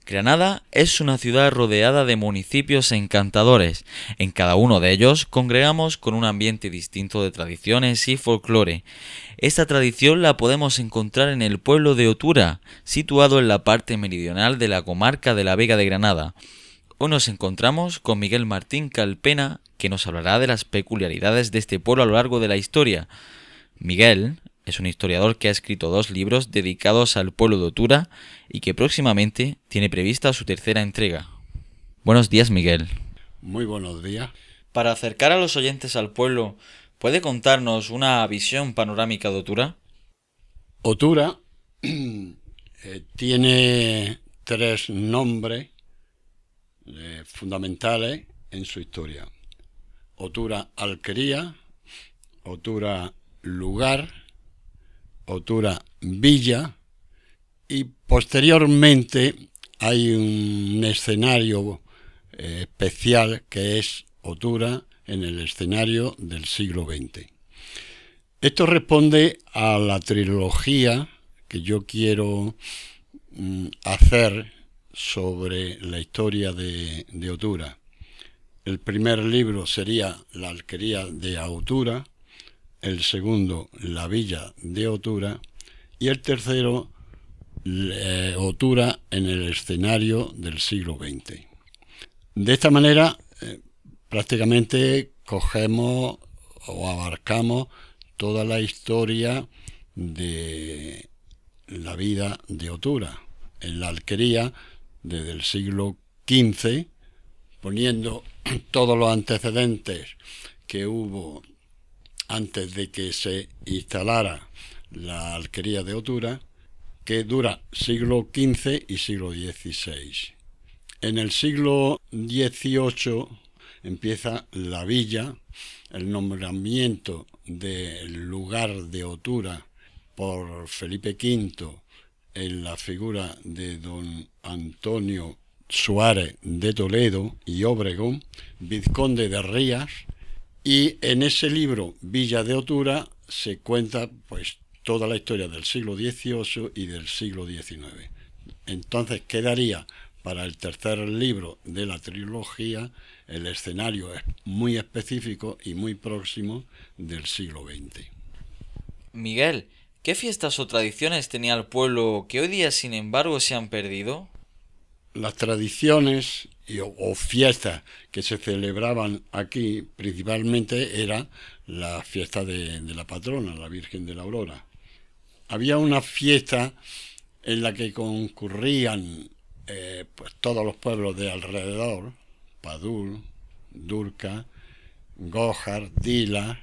Granada es una ciudad rodeada de municipios encantadores. En cada uno de ellos congregamos con un ambiente distinto de tradiciones y folclore. Esta tradición la podemos encontrar en el pueblo de Otura, situado en la parte meridional de la comarca de la Vega de Granada. Hoy nos encontramos con Miguel Martín Calpena, que nos hablará de las peculiaridades de este pueblo a lo largo de la historia. Miguel es un historiador que ha escrito 2 libros dedicados al pueblo de Otura y que próximamente tiene prevista su tercera entrega. Buenos días, Miguel. Muy buenos días. Para acercar a los oyentes al pueblo, ¿puede contarnos una visión panorámica de Otura? Otura tiene 3 nombres fundamentales en su historia. Otura Alquería, Otura Lugar, Otura Villa, y posteriormente hay un escenario especial que es Otura en el escenario del siglo XX. Esto responde a la trilogía que yo quiero hacer sobre la historia de Otura. El primer libro sería La Alquería de Otura, el segundo La Villa de Otura y el tercero Otura en el escenario del siglo XX. De esta manera prácticamente cogemos o abarcamos toda la historia de la vida de Otura en la alquería desde el siglo XV, poniendo todos los antecedentes que hubo antes de que se instalara la alquería de Otura, que dura siglo XV y siglo XVI. En el siglo XVIII empieza la villa, el nombramiento del lugar de Otura por Felipe V en la figura de don Antonio Suárez de Toledo y Obregón, vizconde de Rías, y en ese libro Villa de Otura se cuenta pues toda la historia del siglo XVIII y del siglo XIX. Entonces quedaría para el tercer libro de la trilogía el escenario muy específico y muy próximo del siglo XX. Miguel, ¿qué fiestas o tradiciones tenía el pueblo que hoy día, sin embargo, se han perdido? Las tradiciones o fiestas que se celebraban aquí principalmente era la fiesta de la patrona, la Virgen de la Aurora. Había una fiesta en la que concurrían pues todos los pueblos de alrededor: Padul, Durca, Gójar, Dila,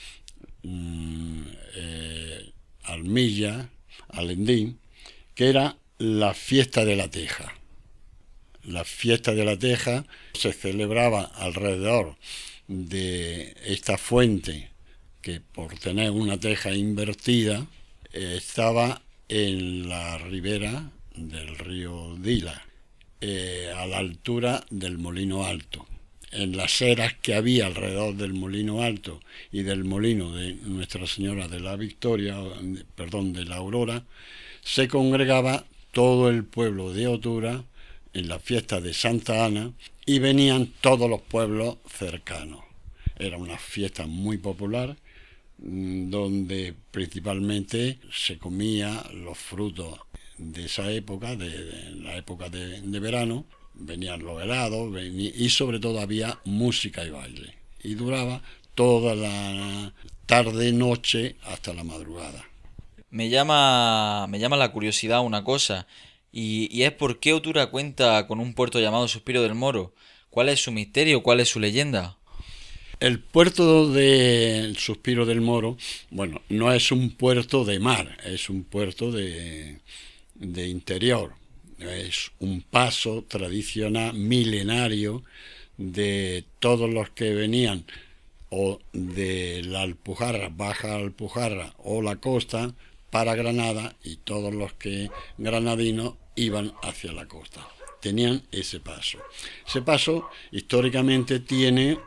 Almilla, Alendín, que era la fiesta de la teja. La fiesta de la teja se celebraba alrededor de esta fuente que, por tener una teja invertida, estaba en la ribera del río Dila, a la altura del Molino Alto. En las eras que había alrededor del Molino Alto y del molino de Nuestra Señora de la Victoria, de la Aurora, se congregaba todo el pueblo de Otura en la fiesta de Santa Ana y venían todos los pueblos cercanos. Era una fiesta muy popular donde principalmente se comía los frutos de esa época, de la época de verano. Venían los helados y sobre todo había música y baile. Y duraba toda la tarde-noche hasta la madrugada. Me llama la curiosidad una cosa, y es por qué Otura cuenta con un puerto llamado Suspiro del Moro. ¿Cuál es su misterio? ¿Cuál es su leyenda? El puerto del Suspiro del Moro, bueno, no es un puerto de mar, es un puerto de interior. Es un paso tradicional, milenario, de todos los que venían o de la Alpujarra, Baja Alpujarra o la costa para Granada, y todos los que granadinos iban hacia la costa. Tenían ese paso. Ese paso históricamente tiene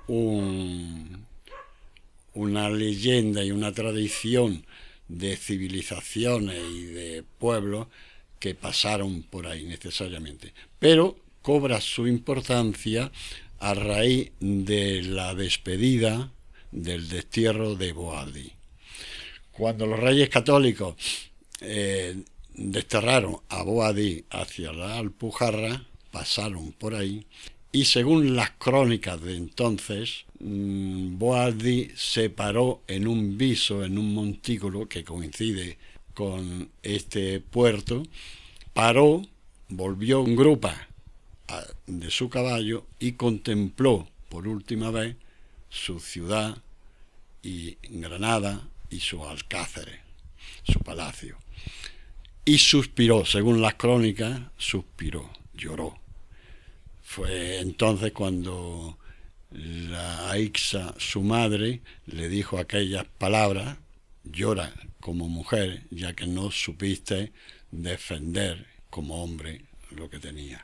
una leyenda y una tradición de civilizaciones y de pueblos que pasaron por ahí necesariamente, pero cobra su importancia a raíz de la despedida del destierro de Boadí. Cuando los reyes católicos desterraron a Boadí hacia la Alpujarra, pasaron por ahí, y según las crónicas de entonces, Boadí se paró en un viso, en un montículo que coincide con este puerto, paró, volvió en grupa de su caballo y contempló por última vez su ciudad y Granada y sus alcázares, su palacio. Y suspiró, según las crónicas, suspiró, lloró. Fue entonces cuando la Aixa, su madre, le dijo aquellas palabras: llora como mujer, ya que no supiste defender como hombre lo que tenías.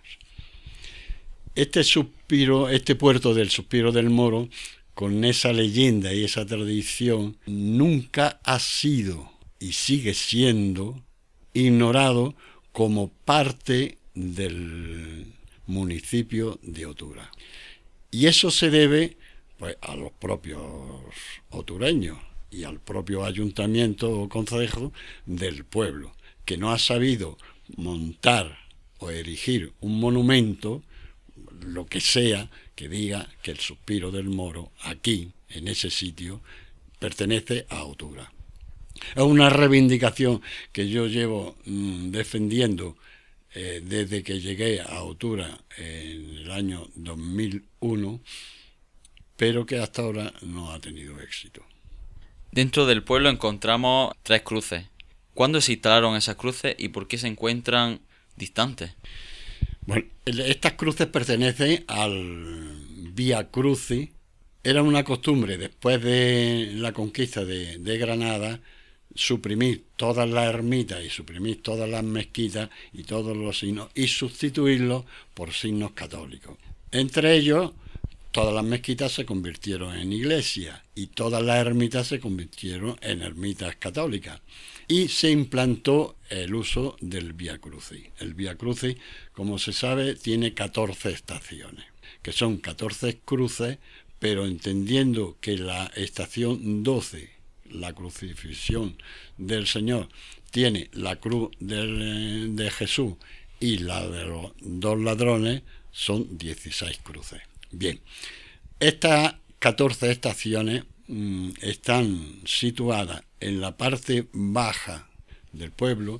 Este suspiro, este puerto del Suspiro del Moro, con esa leyenda y esa tradición, nunca ha sido y sigue siendo ignorado como parte del municipio de Otura. Y eso se debe, pues, a los propios otureños y al propio ayuntamiento o concejo del pueblo, que no ha sabido montar o erigir un monumento, lo que sea, que diga que el Suspiro del Moro, aquí, en ese sitio, pertenece a Otura. Es una reivindicación que yo llevo defendiendo desde que llegué a Otura en el año 2001, pero que hasta ahora no ha tenido éxito. Dentro del pueblo encontramos 3 cruces. ¿Cuándo se instalaron esas cruces y por qué se encuentran distantes? Bueno, estas cruces pertenecen al Vía Crucis. Era una costumbre, después de la conquista de Granada, suprimir todas las ermitas y suprimir todas las mezquitas y todos los signos y sustituirlos por signos católicos. Entre ellos, todas las mezquitas se convirtieron en iglesias y todas las ermitas se convirtieron en ermitas católicas. Y se implantó el uso del Vía Crucis. El Vía Crucis, como se sabe, tiene 14 estaciones, que son 14 cruces, pero entendiendo que la estación 12, la crucifixión del Señor, tiene la cruz de Jesús y la de los 2 ladrones, son 16 cruces. Bien, estas 14 estaciones están situadas en la parte baja del pueblo,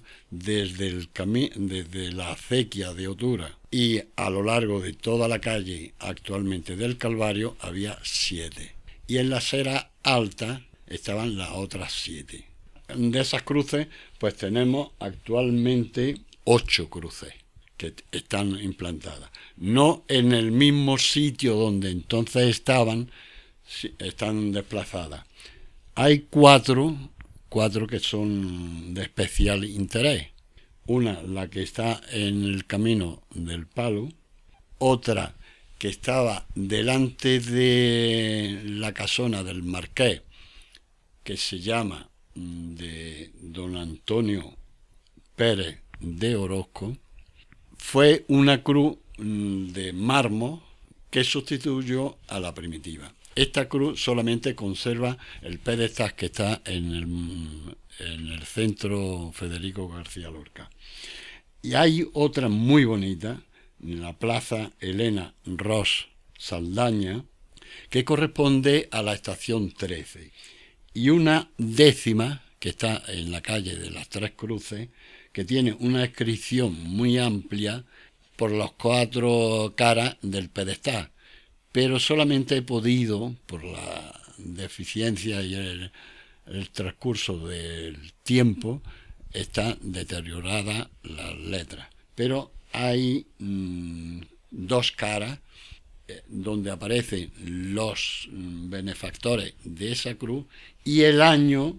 desde la acequia de Otura, y a lo largo de toda la calle actualmente del Calvario había 7. Y en la acera alta estaban las otras 7. De esas cruces, pues tenemos actualmente 8 cruces que están implantadas. No en el mismo sitio donde entonces estaban, están desplazadas. Hay 4 que son de especial interés. Una, la que está en el camino del Palo, otra que estaba delante de la casona del Marqués, que se llama de don Antonio Pérez de Orozco, fue una cruz de mármol que sustituyó a la primitiva. Esta cruz solamente conserva el pedestal que está en el centro Federico García Lorca. Y hay otra muy bonita, en la plaza Elena Ros Saldaña, que corresponde a la estación 13. Y una 10ª, que está en la calle de las 3 Cruces, que tiene una inscripción muy amplia por las 4 caras del pedestal. Pero solamente he podido, por la deficiencia y el transcurso del tiempo, están deterioradas las letras. Pero hay 2 caras donde aparecen los benefactores de esa cruz y el año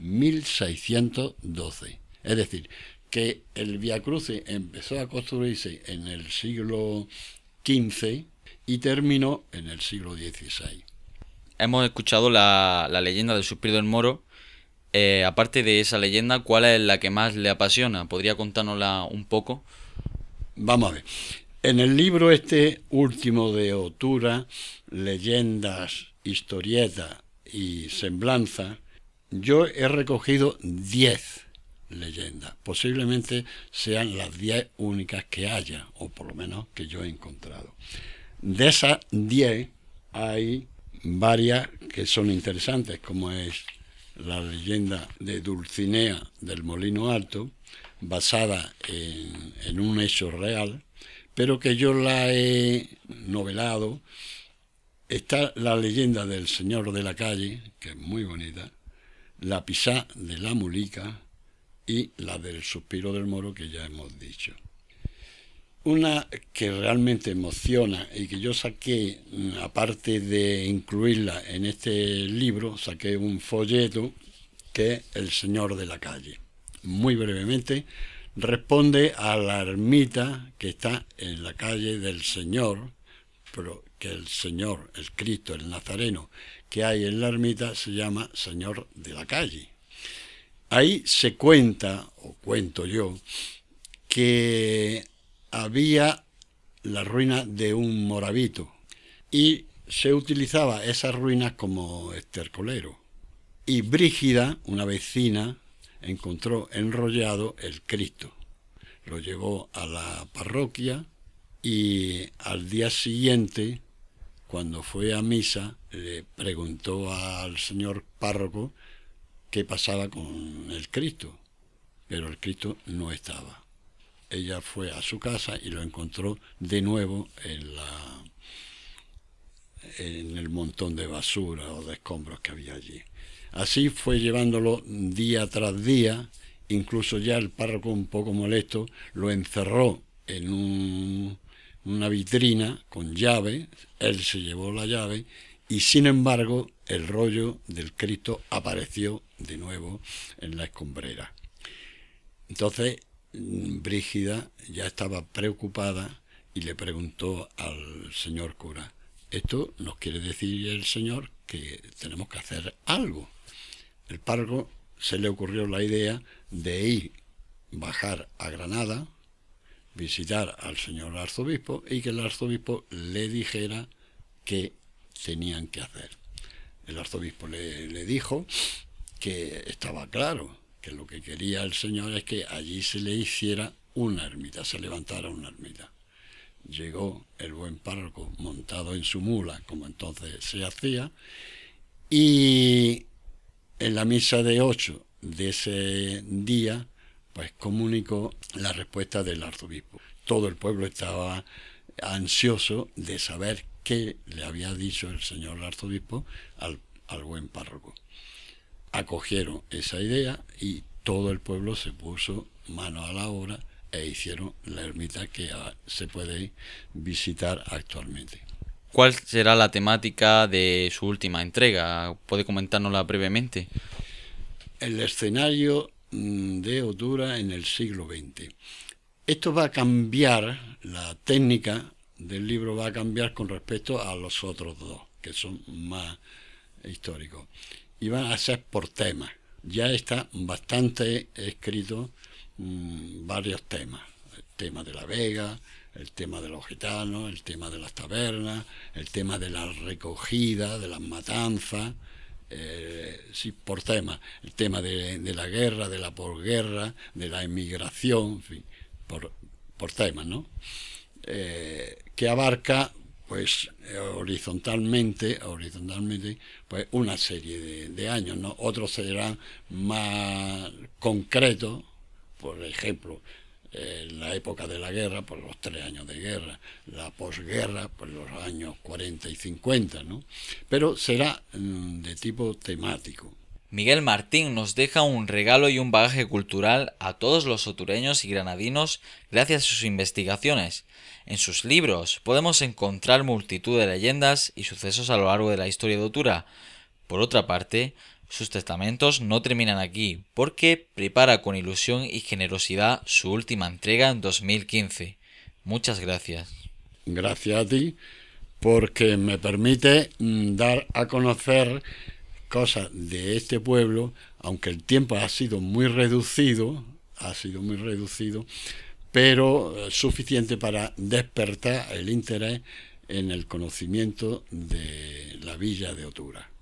1612. Es decir, que el Vía Crucis empezó a construirse en el siglo XV y terminó en el siglo XVI. Hemos escuchado la leyenda del Suspiro del Moro Aparte de esa leyenda, ¿cuál es la que más le apasiona? ¿Podría contárnosla un poco? Vamos a ver. En el libro este último de Otura, Leyendas, Historietas y Semblanza, yo he recogido 10 leyendas. Posiblemente sean las 10 únicas que haya, o por lo menos que yo he encontrado. De esas 10 hay varias que son interesantes, como es la leyenda de Dulcinea del Molino Alto, basada en un hecho real, pero que yo la he novelado. Está la leyenda del Señor de la Calle, que es muy bonita, la Pisá de la Mulica y la del Suspiro del Moro, que ya hemos dicho. Una que realmente emociona y que yo saqué, aparte de incluirla en este libro, saqué un folleto que es El Señor de la Calle. Muy brevemente, responde a la ermita que está en la calle del Señor, pero que el Señor, el Cristo, el Nazareno que hay en la ermita se llama Señor de la Calle. Ahí se cuenta, o cuento yo, que había la ruina de un morabito y se utilizaba esas ruinas como estercolero. Y Brígida, una vecina, encontró enrollado el Cristo. Lo llevó a la parroquia y al día siguiente, cuando fue a misa, le preguntó al señor párroco qué pasaba con el Cristo, pero el Cristo no estaba. Ella fue a su casa y lo encontró de nuevo en el montón de basura o de escombros que había allí. Así fue llevándolo día tras día, incluso ya el párroco, un poco molesto, lo encerró en una vitrina con llave. Él se llevó la llave y sin embargo el rollo del Cristo apareció de nuevo en la escombrera. Entonces Brígida ya estaba preocupada y le preguntó al señor cura: esto nos quiere decir el señor que tenemos que hacer algo. El párroco se le ocurrió la idea de bajar a Granada, visitar al señor arzobispo y que el arzobispo le dijera qué tenían que hacer. El arzobispo le dijo que estaba claro, que lo que quería el señor es que allí se le hiciera una ermita, se levantara una ermita. Llegó el buen párroco montado en su mula, como entonces se hacía, y en la misa de 8 de ese día, pues comunicó la respuesta del arzobispo. Todo el pueblo estaba ansioso de saber qué le había dicho el señor arzobispo al buen párroco. Acogieron esa idea y todo el pueblo se puso mano a la obra e hicieron la ermita que se puede visitar actualmente. ¿Cuál será la temática de su última entrega? ¿Puede comentárnosla brevemente? El escenario de Otura en el siglo XX. Esto va a cambiar, la técnica del libro va a cambiar con respecto a los otros dos, que son más históricos. Y van a ser por temas. Ya está bastante escrito varios temas. El tema de la Vega, el tema de los gitanos, el tema de las tabernas, el tema de la recogida, de las matanzas, sí, por temas. El tema de la guerra, de la posguerra, de la emigración, en fin, por temas, ¿no? Que abarca pues horizontalmente pues una serie de años, ¿no? Otros serán más concretos, por ejemplo, la época de la guerra, pues los 3 años de guerra, la posguerra, pues los años 40 y 50, ¿no? Pero será de tipo temático. Miguel Martín nos deja un regalo y un bagaje cultural a todos los otureños y granadinos gracias a sus investigaciones. En sus libros podemos encontrar multitud de leyendas y sucesos a lo largo de la historia de Otura. Por otra parte, sus testamentos no terminan aquí, porque prepara con ilusión y generosidad su última entrega en 2015. Muchas gracias. Gracias a ti, porque me permite dar a conocer cosas de este pueblo, aunque el tiempo ha sido muy reducido, pero suficiente para despertar el interés en el conocimiento de la villa de Otura.